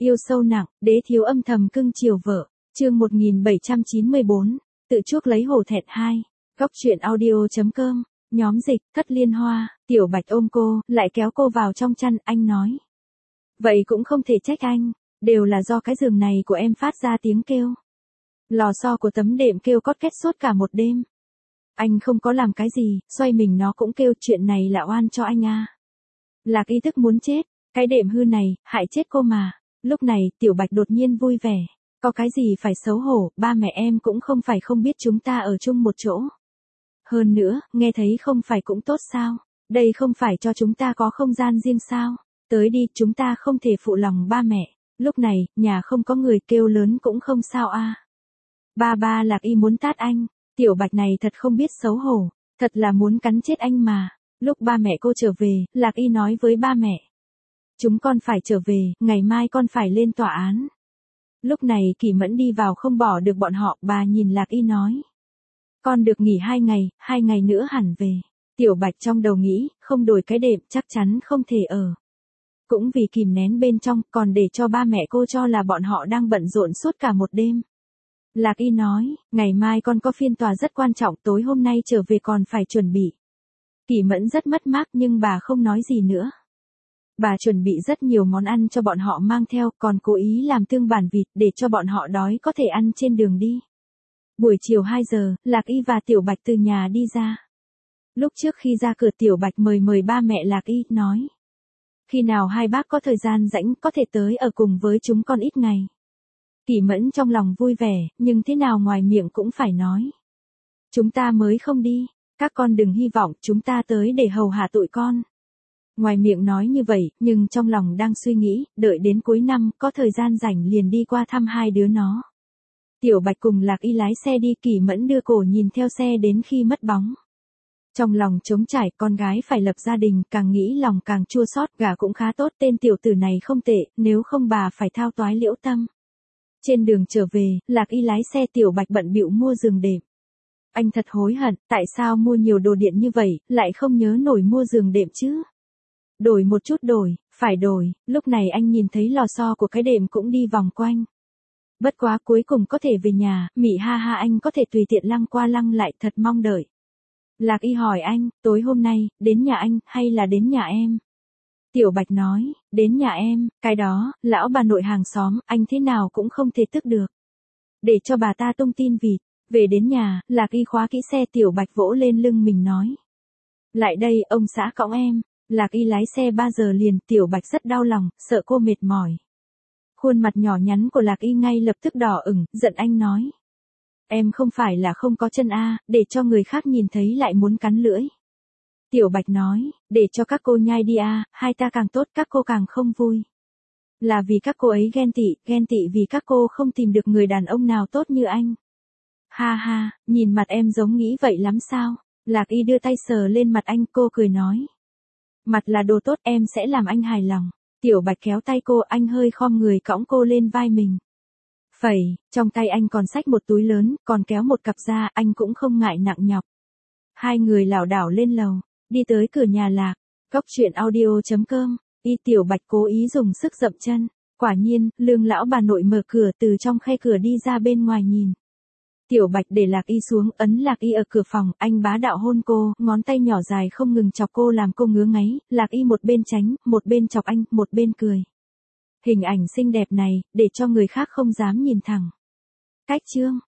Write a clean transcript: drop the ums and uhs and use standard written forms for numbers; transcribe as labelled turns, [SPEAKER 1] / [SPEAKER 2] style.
[SPEAKER 1] Yêu sâu nặng, đế thiếu âm thầm cưng chiều vợ. Chương 1794, tự chuốc lấy hổ thẹn 2. Góc truyện audio.com. Nhóm dịch, Thất Liên Hoa. Tiểu Bạch ôm cô, lại kéo cô vào trong chăn, anh nói. Vậy cũng không thể trách anh, đều là do cái giường này của em phát ra tiếng kêu. Lò xo của tấm đệm kêu cót két suốt cả một đêm. Anh không có làm cái gì, xoay mình nó cũng kêu, chuyện này là oan cho anh à. Lạc ý thức muốn chết, cái đệm hư này, hại chết cô mà. Lúc này, Tiểu Bạch đột nhiên vui vẻ. Có cái gì phải xấu hổ, ba mẹ em cũng không phải không biết chúng ta ở chung một chỗ. Hơn nữa, nghe thấy không phải cũng tốt sao? Đây không phải cho chúng ta có không gian riêng sao? Tới đi, chúng ta không thể phụ lòng ba mẹ. Lúc này, nhà không có người, kêu lớn cũng không sao a. Ba Lạc Y muốn tát anh. Tiểu Bạch này thật không biết xấu hổ, thật là muốn cắn chết anh mà. Lúc ba mẹ cô trở về, Lạc Y nói với ba mẹ. Chúng con phải trở về, ngày mai con phải lên tòa án. Lúc này Kỳ Mẫn đi vào không bỏ được bọn họ, bà nhìn Lạc Y nói. Con được nghỉ 2 ngày nữa hẳn về. Tiểu Bạch trong đầu nghĩ, không đổi cái đệm chắc chắn không thể ở. Cũng vì kìm nén bên trong, còn để cho ba mẹ cô cho là bọn họ đang bận rộn suốt cả một đêm. Lạc Y nói, ngày mai con có phiên tòa rất quan trọng, tối hôm nay trở về còn phải chuẩn bị. Kỳ Mẫn rất mất mát nhưng bà không nói gì nữa. Bà chuẩn bị rất nhiều món ăn cho bọn họ mang theo, còn cố ý làm tương bản vịt để cho bọn họ đói có thể ăn trên đường đi. Buổi chiều 2 giờ, Lạc Y và Tiểu Bạch từ nhà đi ra. Lúc trước khi ra cửa Tiểu Bạch mời ba mẹ Lạc Y, nói. Khi nào hai bác có thời gian rảnh có thể tới ở cùng với chúng con ít ngày. Kỳ Mẫn trong lòng vui vẻ, nhưng thế nào ngoài miệng cũng phải nói. Chúng ta mới không đi, các con đừng hy vọng chúng ta tới để hầu hạ tụi con. Ngoài miệng nói như vậy, nhưng trong lòng đang suy nghĩ, đợi đến cuối năm, có thời gian rảnh liền đi qua thăm hai đứa nó. Tiểu Bạch cùng Lạc Y lái xe đi, Kỳ Mẫn đưa cổ nhìn theo xe đến khi mất bóng. Trong lòng trống trải, con gái phải lập gia đình, càng nghĩ lòng càng chua xót, gả cũng khá tốt, tên tiểu tử này không tệ, nếu không bà phải thao toái liễu tâm. Trên đường trở về, Lạc Y lái xe, Tiểu Bạch bận bịu mua giường đệm. Anh thật hối hận, tại sao mua nhiều đồ điện như vậy, lại không nhớ nổi mua giường đệm chứ? Đổi một chút phải đổi, lúc này anh nhìn thấy lò xo của cái đệm cũng đi vòng quanh. Bất quá cuối cùng có thể về nhà, mị ha ha anh có thể tùy tiện lăng qua lăng lại, thật mong đợi. Lạc Y hỏi anh, tối hôm nay, đến nhà anh, hay là đến nhà em? Tiểu Bạch nói, đến nhà em, cái đó, lão bà nội hàng xóm, anh thế nào cũng không thể tức được. Để cho bà ta tung tin vịt, về đến nhà, Lạc Y khóa kỹ xe, Tiểu Bạch vỗ lên lưng mình nói. Lại đây, ông xã cõng em. Lạc Y lái xe 3 giờ liền, Tiểu Bạch rất đau lòng, sợ cô mệt mỏi. Khuôn mặt nhỏ nhắn của Lạc Y ngay lập tức đỏ ửng, giận anh nói. Em không phải là không có chân a, để cho người khác nhìn thấy lại muốn cắn lưỡi. Tiểu Bạch nói, để cho các cô nhai đi a, hai ta càng tốt các cô càng không vui. Là vì các cô ấy ghen tị vì các cô không tìm được người đàn ông nào tốt như anh. Ha ha, nhìn mặt em giống nghĩ vậy lắm sao? Lạc Y đưa tay sờ lên mặt anh, cô cười nói. Mặt là đồ tốt, em sẽ làm anh hài lòng. Tiểu Bạch kéo tay cô, anh hơi khom người cõng cô lên vai mình. Phẩy, trong tay anh còn xách một túi lớn, còn kéo một cặp da, anh cũng không ngại nặng nhọc. Hai người lảo đảo lên lầu, đi tới cửa nhà Lạc. Góc truyện audio.com. Tiểu Bạch cố ý dùng sức dậm chân. Quả nhiên, Lương lão bà nội mở cửa, từ trong khe cửa đi ra bên ngoài nhìn. Tiểu Bạch để Lạc Y xuống, ấn Lạc Y ở cửa phòng, anh bá đạo hôn cô, ngón tay nhỏ dài không ngừng chọc cô làm cô ngứa ngáy, Lạc Y một bên tránh, một bên chọc anh, một bên cười. Hình ảnh xinh đẹp này, để cho người khác không dám nhìn thẳng. Cách chương.